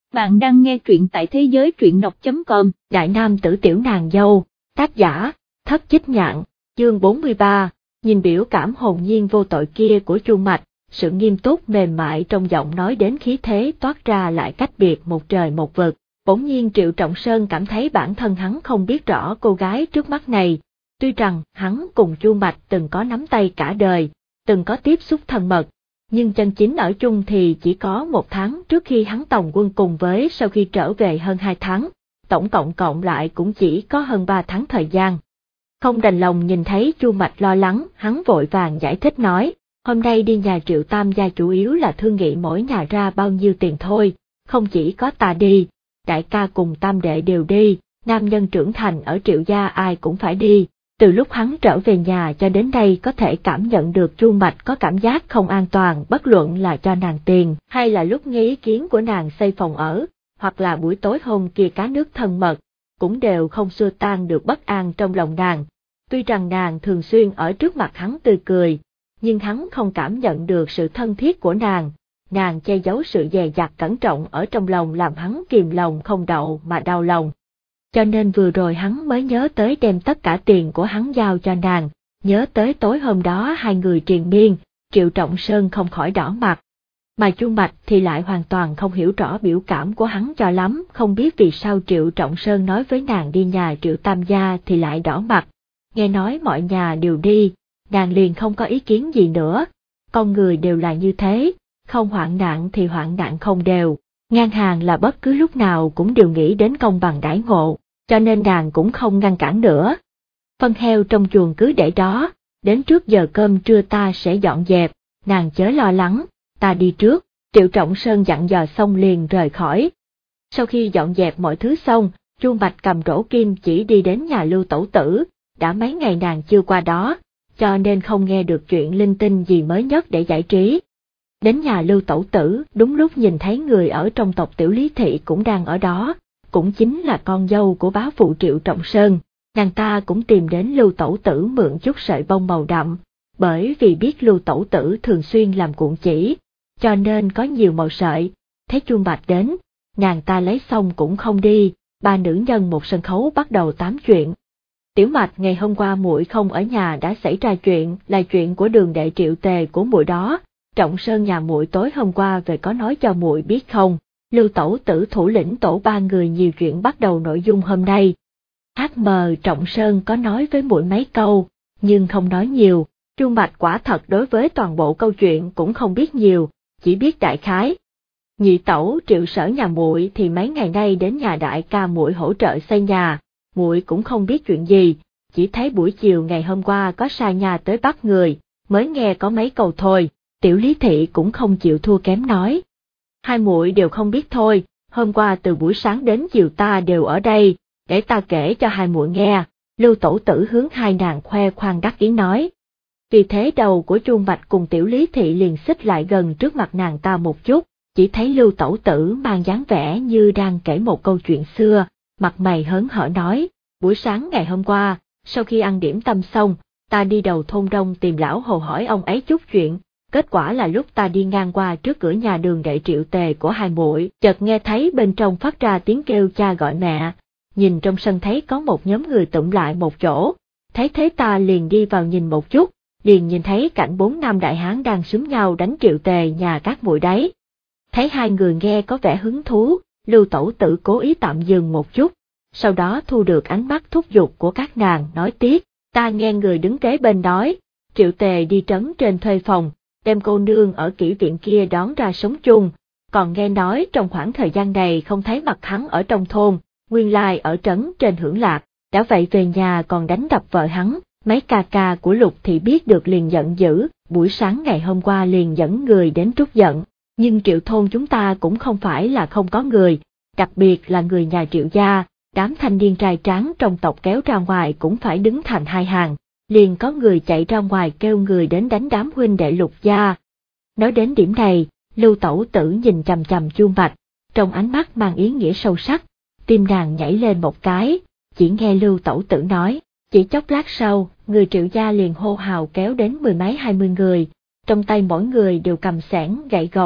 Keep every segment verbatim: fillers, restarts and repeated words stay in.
Bạn đang nghe truyện tại thế giới truyện đọc chấm com. Đại nam tử tiểu nàng dâu, tác giả, Thất Chích Nhạn, chương bốn mươi ba, nhìn biểu cảm hồn nhiên vô tội kia của Chu Mạch, sự nghiêm túc mềm mại trong giọng nói đến khí thế toát ra lại cách biệt một trời một vực. Bỗng nhiên Triệu Trọng Sơn cảm thấy bản thân hắn không biết rõ cô gái trước mắt này, tuy rằng hắn cùng Chu Mạch từng có nắm tay cả đời, từng có tiếp xúc thân mật, nhưng chân chính ở chung thì chỉ có một tháng trước khi hắn tòng quân cùng với sau khi trở về hơn hai tháng, tổng cộng cộng lại cũng chỉ có hơn ba tháng thời gian. Không đành lòng nhìn thấy Chu Mạch lo lắng, hắn vội vàng giải thích nói, hôm nay đi nhà Triệu Tam gia chủ yếu là thương nghị mỗi nhà ra bao nhiêu tiền thôi, không chỉ có ta đi, đại ca cùng tam đệ đều đi, nam nhân trưởng thành ở Triệu gia ai cũng phải đi. Từ lúc hắn trở về nhà cho đến đây có thể cảm nhận được Chu Mạch có cảm giác không an toàn, bất luận là cho nàng tiền, hay là lúc nghe ý kiến của nàng xây phòng ở, hoặc là buổi tối hôm kia cá nước thân mật, cũng đều không xua tan được bất an trong lòng nàng. Tuy rằng nàng thường xuyên ở trước mặt hắn tươi cười, nhưng hắn không cảm nhận được sự thân thiết của nàng, nàng che giấu sự dè dặt cẩn trọng ở trong lòng làm hắn kìm lòng không đậu mà đau lòng. Cho nên vừa rồi hắn mới nhớ tới đem tất cả tiền của hắn giao cho nàng, nhớ tới tối hôm đó hai người triền miên, Triệu Trọng Sơn không khỏi đỏ mặt. Mà Chu Mạch thì lại hoàn toàn không hiểu rõ biểu cảm của hắn cho lắm, không biết vì sao Triệu Trọng Sơn nói với nàng đi nhà Triệu Tam gia thì lại đỏ mặt. Nghe nói mọi nhà đều đi, nàng liền không có ý kiến gì nữa, con người đều là như thế, không hoạn nạn thì hoạn nạn không đều. Ngang hàng là bất cứ lúc nào cũng đều nghĩ đến công bằng đãi ngộ, cho nên nàng cũng không ngăn cản nữa. Phân heo trong chuồng cứ để đó, đến trước giờ cơm trưa ta sẽ dọn dẹp, nàng chớ lo lắng, ta đi trước. Triệu Trọng Sơn dặn dò xong liền rời khỏi. Sau khi dọn dẹp mọi thứ xong, Chu Mạch cầm rổ kim chỉ đi đến nhà Lưu Tẩu Tử, đã mấy ngày nàng chưa qua đó, cho nên không nghe được chuyện linh tinh gì mới nhất để giải trí. Đến nhà Lưu Tẩu Tử, đúng lúc nhìn thấy người ở trong tộc Tiểu Lý Thị cũng đang ở đó, cũng chính là con dâu của bá phụ Triệu Trọng Sơn. Nàng ta cũng tìm đến Lưu Tẩu Tử mượn chút sợi bông màu đậm, bởi vì biết Lưu Tẩu Tử thường xuyên làm cuộn chỉ, cho nên có nhiều màu sợi. Thấy Chu Mạch đến, nàng ta lấy xong cũng không đi, ba nữ nhân một sân khấu bắt đầu tám chuyện. Tiểu Mạch, ngày hôm qua muội không ở nhà đã xảy ra chuyện, là chuyện của Đường đệ Triệu Tề của muội đó. Trọng Sơn nhà muội tối hôm qua về có nói cho muội biết không? Lưu Tẩu Tử thủ lĩnh tổ ba người nhiều chuyện bắt đầu nội dung hôm nay. hát em Trọng Sơn có nói với muội mấy câu, nhưng không nói nhiều. Chu Mạch quả thật đối với toàn bộ câu chuyện cũng không biết nhiều, chỉ biết đại khái. Nhị tẩu Triệu Sở nhà muội thì mấy ngày nay đến nhà đại ca muội hỗ trợ xây nhà, muội cũng không biết chuyện gì, chỉ thấy buổi chiều ngày hôm qua có sai nhà tới bắt người, mới nghe có mấy câu thôi. Tiểu Lý Thị cũng không chịu thua kém nói. Hai muội đều không biết thôi, hôm qua từ buổi sáng đến chiều ta đều ở đây, để ta kể cho hai muội nghe. Lưu Tẩu Tử hướng hai nàng khoe khoang đắc ý nói. Vì thế đầu của Chu Mạch cùng Tiểu Lý Thị liền xích lại gần trước mặt nàng ta một chút, chỉ thấy Lưu Tẩu Tử mang dáng vẻ như đang kể một câu chuyện xưa, mặt mày hớn hở nói, buổi sáng ngày hôm qua, sau khi ăn điểm tâm xong, ta đi đầu thôn Đông tìm lão Hồ hỏi ông ấy chút chuyện. Kết quả là lúc ta đi ngang qua trước cửa nhà Đường đệ Triệu Tề của hai muội, chợt nghe thấy bên trong phát ra tiếng kêu cha gọi mẹ, nhìn trong sân thấy có một nhóm người tụm lại một chỗ, thấy thế ta liền đi vào nhìn một chút, liền nhìn thấy cảnh bốn nam đại hán đang xúm nhau đánh Triệu Tề nhà các muội đấy. Thấy hai người nghe có vẻ hứng thú, Lưu Tẩu Tử cố ý tạm dừng một chút, sau đó thu được ánh mắt thúc giục của các nàng nói tiếp, ta nghe người đứng kế bên nói, Triệu Tề đi trấn trên thuê phòng, đem cô nương ở kỹ viện kia đón ra sống chung, còn nghe nói trong khoảng thời gian này không thấy mặt hắn ở trong thôn, nguyên lai ở trấn trên hưởng lạc, đã vậy về nhà còn đánh đập vợ hắn. Mấy ca ca của Lục thì biết được liền giận dữ, buổi sáng ngày hôm qua liền dẫn người đến trút giận, nhưng Triệu thôn chúng ta cũng không phải là không có người, đặc biệt là người nhà Triệu gia, đám thanh niên trai tráng trong tộc kéo ra ngoài cũng phải đứng thành hai hàng. Liền có người chạy ra ngoài kêu người đến đánh đám huynh đệ Lục gia. Nói đến điểm này, Lưu Tẩu Tử nhìn chằm chằm Chu Mạch, trong ánh mắt mang ý nghĩa sâu sắc, tim nàng nhảy lên một cái, chỉ nghe Lưu Tẩu Tử nói, chỉ chốc lát sau, người Triệu gia liền hô hào kéo đến mười mấy hai mươi người, trong tay mỗi người đều cầm xẻng gậy gộc,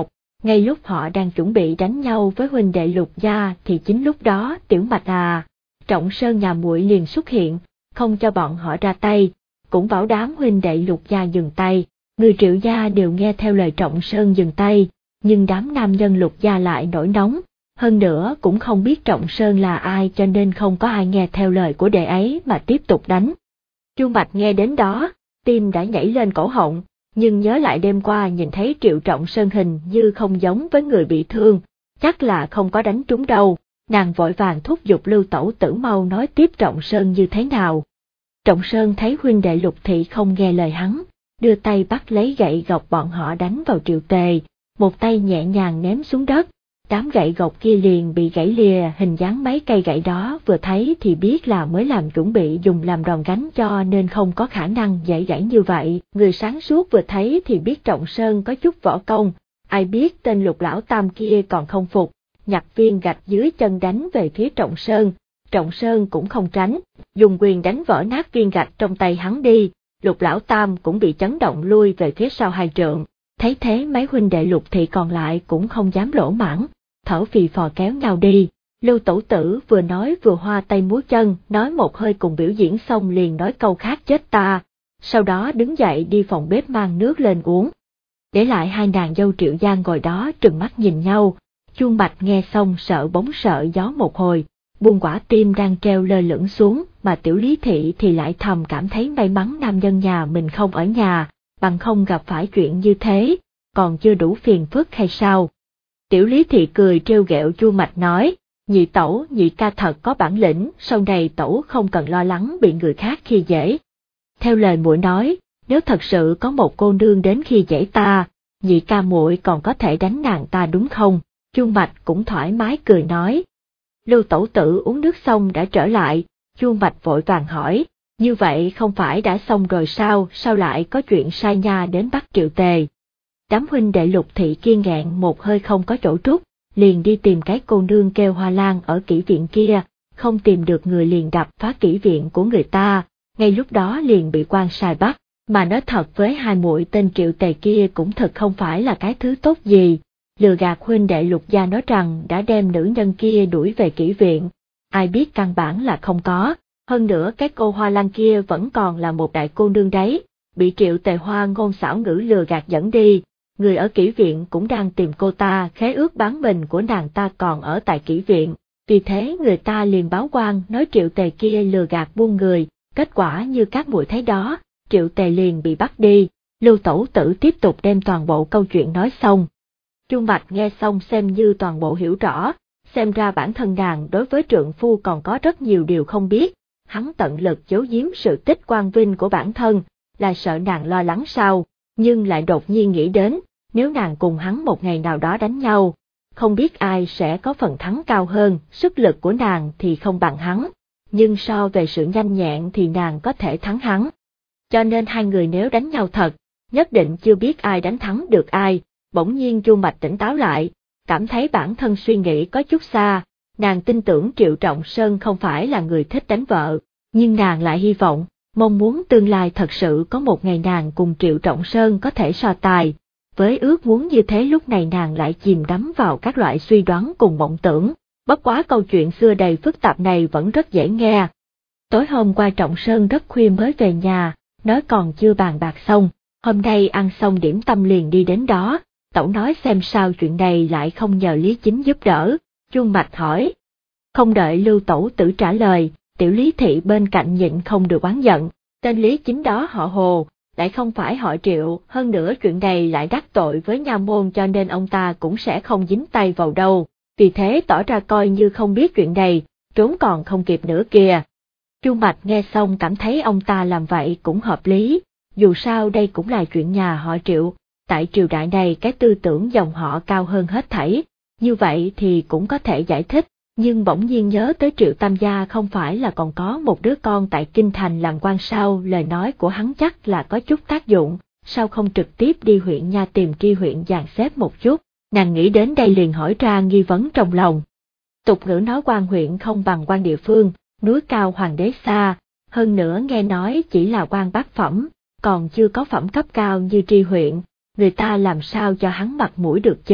Ngay lúc họ đang chuẩn bị đánh nhau với huynh đệ Lục gia thì chính lúc đó Tiểu Mạch à, Trọng Sơn nhà muội liền xuất hiện, không cho bọn họ ra tay, cũng bảo đám huynh đệ Lục gia dừng tay. Người Triệu gia đều nghe theo lời Trọng Sơn dừng tay, nhưng đám nam nhân Lục gia lại nổi nóng, hơn nữa cũng không biết Trọng Sơn là ai cho nên không có ai nghe theo lời của đệ ấy mà tiếp tục đánh. Chu Mạch nghe đến đó, tim đã nhảy lên cổ họng, nhưng nhớ lại đêm qua nhìn thấy Triệu Trọng Sơn hình như không giống với người bị thương, chắc là không có đánh trúng đâu, nàng vội vàng thúc giục Lưu Tẩu Tử mau nói tiếp Trọng Sơn như thế nào. Trọng Sơn thấy huynh đệ Lục thị không nghe lời hắn, đưa tay bắt lấy gậy gộc bọn họ đánh vào Triệu Tề, một tay nhẹ nhàng ném xuống đất, đám gậy gộc kia liền bị gãy lìa, hình dáng mấy cây gậy đó vừa thấy thì biết là mới làm chuẩn bị dùng làm đòn gánh cho nên không có khả năng dễ gãy như vậy. Người sáng suốt vừa thấy thì biết Trọng Sơn có chút võ công, ai biết tên Lục lão tam kia còn không phục, nhặt viên gạch dưới chân đánh về phía Trọng Sơn. Trọng Sơn cũng không tránh, dùng quyền đánh vỡ nát viên gạch trong tay hắn đi, Lục lão tam cũng bị chấn động lui về phía sau hai trượng. Thấy thế mấy huynh đệ Lục thị còn lại cũng không dám lỗ mãng, thở phì phò kéo nhau đi. Lưu Tẩu Tử vừa nói vừa hoa tay múa chân, nói một hơi cùng biểu diễn xong liền nói câu khác chết ta, sau đó đứng dậy đi phòng bếp mang nước lên uống. Để lại hai nàng dâu Triệu gia ngồi đó trừng mắt nhìn nhau, Chu Mạch nghe xong sợ bóng sợ gió một hồi, buông quả tim đang treo lơ lửng xuống, mà Tiểu Lý Thị thì lại thầm cảm thấy may mắn nam nhân nhà mình không ở nhà, bằng không gặp phải chuyện như thế, còn chưa đủ phiền phức hay sao. Tiểu Lý Thị cười trêu ghẹo Chu Mạch nói, nhị tẩu nhị ca thật có bản lĩnh, sau này tẩu không cần lo lắng bị người khác khi dễ. Theo lời muội nói, nếu thật sự có một cô nương đến khi dễ ta, nhị ca muội còn có thể đánh nàng ta đúng không? Chu Mạch cũng thoải mái cười nói. Lưu Tẩu Tử uống nước xong đã trở lại, Chu Mạch vội vàng hỏi, như vậy không phải đã xong rồi sao, sao lại có chuyện sai nha đến bắt Triệu Tề? Đám huynh đệ Lục thị kiên nghẹn một hơi không có chỗ trút, liền đi tìm cái cô nương kêu Hoa Lan ở kỹ viện kia, không tìm được người liền đập phá kỹ viện của người ta, ngay lúc đó liền bị quan sai bắt, mà nói thật với hai muội tên Triệu Tề kia cũng thật không phải là cái thứ tốt gì, lừa gạt huynh đệ Lục gia nói rằng đã đem nữ nhân kia đuổi về kỹ viện, ai biết căn bản là không có, hơn nữa cái cô Hoa Lan kia vẫn còn là một đại cô nương đấy, bị Triệu Tề Hoa ngôn xảo ngữ lừa gạt dẫn đi. Người ở kỹ viện cũng đang tìm cô ta, khế ước bán mình của nàng ta còn ở tại kỹ viện, vì thế người ta liền báo quan nói Triệu Tề kia lừa gạt buôn người, kết quả như các muội thấy đó, Triệu Tề liền bị bắt đi. Lưu Tẩu Tử tiếp tục đem toàn bộ câu chuyện nói xong. Chu Mạch nghe xong xem như toàn bộ hiểu rõ, xem ra bản thân nàng đối với trượng phu còn có rất nhiều điều không biết, hắn tận lực giấu giếm sự tích quang vinh của bản thân, là sợ nàng lo lắng sao, nhưng lại đột nhiên nghĩ đến, nếu nàng cùng hắn một ngày nào đó đánh nhau, không biết ai sẽ có phần thắng cao hơn, sức lực của nàng thì không bằng hắn, nhưng so về sự nhanh nhẹn thì nàng có thể thắng hắn. Cho nên hai người nếu đánh nhau thật, nhất định chưa biết ai đánh thắng được ai. Bỗng nhiên Chu Mạch tỉnh táo lại, cảm thấy bản thân suy nghĩ có chút xa, nàng tin tưởng Triệu Trọng Sơn không phải là người thích đánh vợ, nhưng nàng lại hy vọng, mong muốn tương lai thật sự có một ngày nàng cùng Triệu Trọng Sơn có thể so tài. Với ước muốn như thế lúc này nàng lại chìm đắm vào các loại suy đoán cùng mộng tưởng, bất quá câu chuyện xưa đầy phức tạp này vẫn rất dễ nghe. Tối hôm qua Trọng Sơn rất khuya mới về nhà, nói còn chưa bàn bạc xong, hôm nay ăn xong điểm tâm liền đi đến đó. Tẩu nói xem sao chuyện này lại không nhờ Lý Chính giúp đỡ, Chu Mạch hỏi. Không đợi Lưu Tẩu Tử trả lời, Tiểu Lý Thị bên cạnh nhịn không được oán giận, tên Lý Chính đó họ Hồ, lại không phải họ Triệu, hơn nữa chuyện này lại đắc tội với nha môn cho nên ông ta cũng sẽ không dính tay vào đâu, vì thế tỏ ra coi như không biết chuyện này, trốn còn không kịp nữa kìa. Chu Mạch nghe xong cảm thấy ông ta làm vậy cũng hợp lý, dù sao đây cũng là chuyện nhà họ Triệu. Tại triều đại này cái tư tưởng dòng họ cao hơn hết thảy, như vậy thì cũng có thể giải thích, nhưng bỗng nhiên nhớ tới Triệu Tam gia không phải là còn có một đứa con tại Kinh Thành làm quan sao, lời nói của hắn chắc là có chút tác dụng, sao không trực tiếp đi huyện nha tìm tri huyện dàn xếp một chút, nàng nghĩ đến đây liền hỏi ra nghi vấn trong lòng. Tục ngữ nói quan huyện không bằng quan địa phương, núi cao hoàng đế xa, hơn nữa nghe nói chỉ là quan bát phẩm, còn chưa có phẩm cấp cao như tri huyện. Người ta làm sao cho hắn mặt mũi được chứ,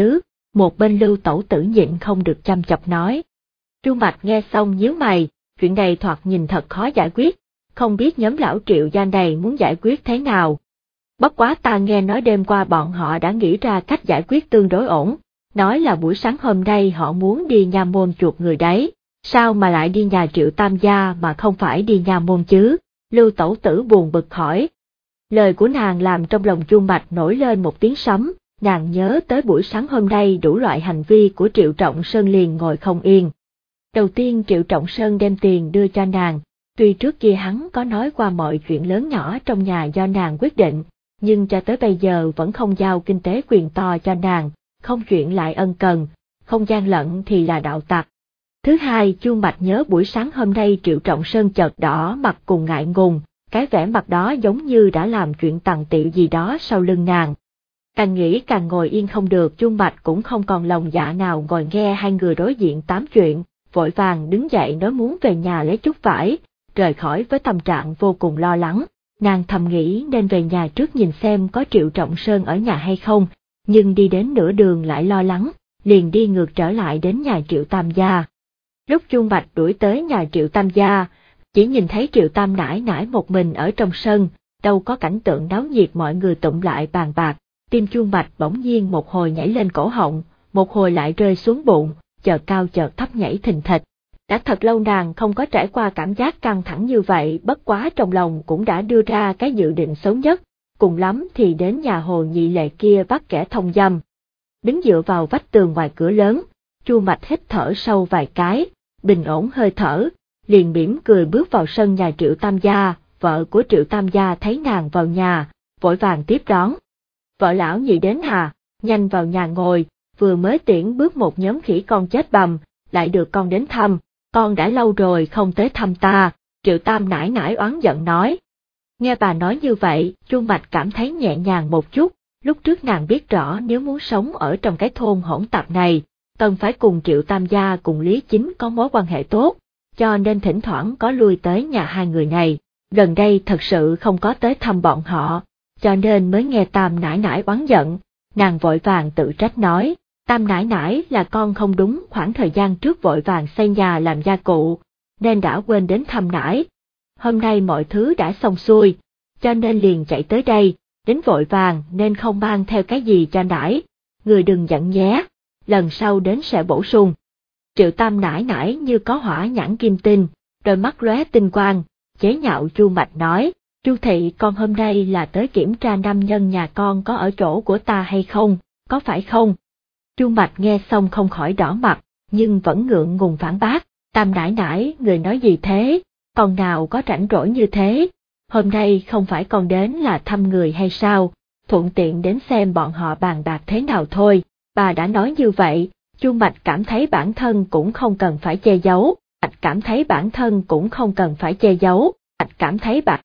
Một bên Lưu Tẩu Tử nhịn không được chăm chọc nói. Chu Mạch nghe xong nhíu mày, chuyện này thoạt nhìn thật khó giải quyết, không biết nhóm lão Triệu gia này muốn giải quyết thế nào. Bất quá ta nghe nói đêm qua bọn họ đã nghĩ ra cách giải quyết tương đối ổn, nói là buổi sáng hôm nay họ muốn đi nha môn chuộc người đấy, sao mà lại đi nhà Triệu Tam gia mà không phải đi nha môn chứ? Lưu Tẩu Tử buồn bực hỏi. Lời của nàng làm trong lòng Chu Mạch nổi lên một tiếng sấm, nàng nhớ tới buổi sáng hôm nay đủ loại hành vi của Triệu Trọng Sơn liền ngồi không yên. Đầu tiên Triệu Trọng Sơn đem tiền đưa cho nàng, tuy trước kia hắn có nói qua mọi chuyện lớn nhỏ trong nhà do nàng quyết định, nhưng cho tới bây giờ vẫn không giao kinh tế quyền to cho nàng, không chuyện lại ân cần, không gian lận thì là đạo tặc. Thứ hai, Chu Mạch nhớ buổi sáng hôm nay Triệu Trọng Sơn chợt đỏ mặt cùng ngại ngùng, cái vẻ mặt đó giống như đã làm chuyện tằng tiệu gì đó sau lưng nàng. Càng nghĩ càng ngồi yên không được, Chu Mạch cũng không còn lòng dạ nào ngồi nghe hai người đối diện tám chuyện, vội vàng đứng dậy nói muốn về nhà lấy chút vải, rời khỏi với tâm trạng vô cùng lo lắng. Nàng thầm nghĩ nên về nhà trước nhìn xem có Triệu Trọng Sơn ở nhà hay không, nhưng đi đến nửa đường lại lo lắng, liền đi ngược trở lại đến nhà Triệu Tam gia. Lúc Chu Mạch đuổi tới nhà Triệu Tam gia, chỉ nhìn thấy Triệu Tam nải nải một mình ở trong sân, đâu có cảnh tượng náo nhiệt mọi người tụm lại bàn bạc, tim Chu Mạch bỗng nhiên một hồi nhảy lên cổ họng, một hồi lại rơi xuống bụng, chợt cao chợt thấp nhảy thình thịch. Đã thật lâu nàng không có trải qua cảm giác căng thẳng như vậy, bất quá trong lòng cũng đã đưa ra cái dự định xấu nhất, cùng lắm thì đến nhà Hồ Nhị Lệ kia bắt kẻ thông dâm. Đứng dựa vào vách tường ngoài cửa lớn, Chu Mạch hít thở sâu vài cái, bình ổn hơi thở, liền mỉm cười bước vào sân nhà Triệu Tam gia. Vợ của Triệu Tam gia thấy nàng vào nhà, vội vàng tiếp đón. Vợ lão Nhị đến hà, nhanh vào nhà ngồi, vừa mới tiễn bước một nhóm khỉ con chết bầm, lại được con đến thăm, con đã lâu rồi không tới thăm ta, Triệu Tam nải nải oán giận nói. Nghe bà nói như vậy, Chu Mạch cảm thấy nhẹ nhàng một chút, lúc trước nàng biết rõ nếu muốn sống ở trong cái thôn hỗn tạp này, cần phải cùng Triệu Tam gia cùng Lý Chính có mối quan hệ tốt, cho nên thỉnh thoảng có lui tới nhà hai người này, gần đây thật sự không có tới thăm bọn họ, cho nên mới nghe Tam nải nải oán giận, nàng vội vàng tự trách nói. Tam nải nải là con không đúng, khoảng thời gian trước vội vàng xây nhà làm gia cụ, nên đã quên đến thăm nải. Hôm nay mọi thứ đã xong xuôi, cho nên liền chạy tới đây, đến vội vàng nên không mang theo cái gì cho nải. Người đừng giận nhé, lần sau đến sẽ bổ sung. Triệu Tam nải nải như có hỏa nhãn kim tinh, đôi mắt lóe tinh quang, chế nhạo Chu Mạch nói, Chu thị con hôm nay là tới kiểm tra nam nhân nhà con có ở chỗ của ta hay không, có phải không? Chu Mạch nghe xong không khỏi đỏ mặt, nhưng vẫn ngượng ngùng phản bác, Tam nải nải, người nói gì thế, con nào có rảnh rỗi như thế, hôm nay không phải con đến là thăm người hay sao, thuận tiện đến xem bọn họ bàn bạc thế nào thôi. Bà đã nói như vậy, Chu Mạch cảm thấy bản thân cũng không cần phải che giấu, Mạch cảm thấy bản thân cũng không cần phải che giấu, Mạch cảm thấy bản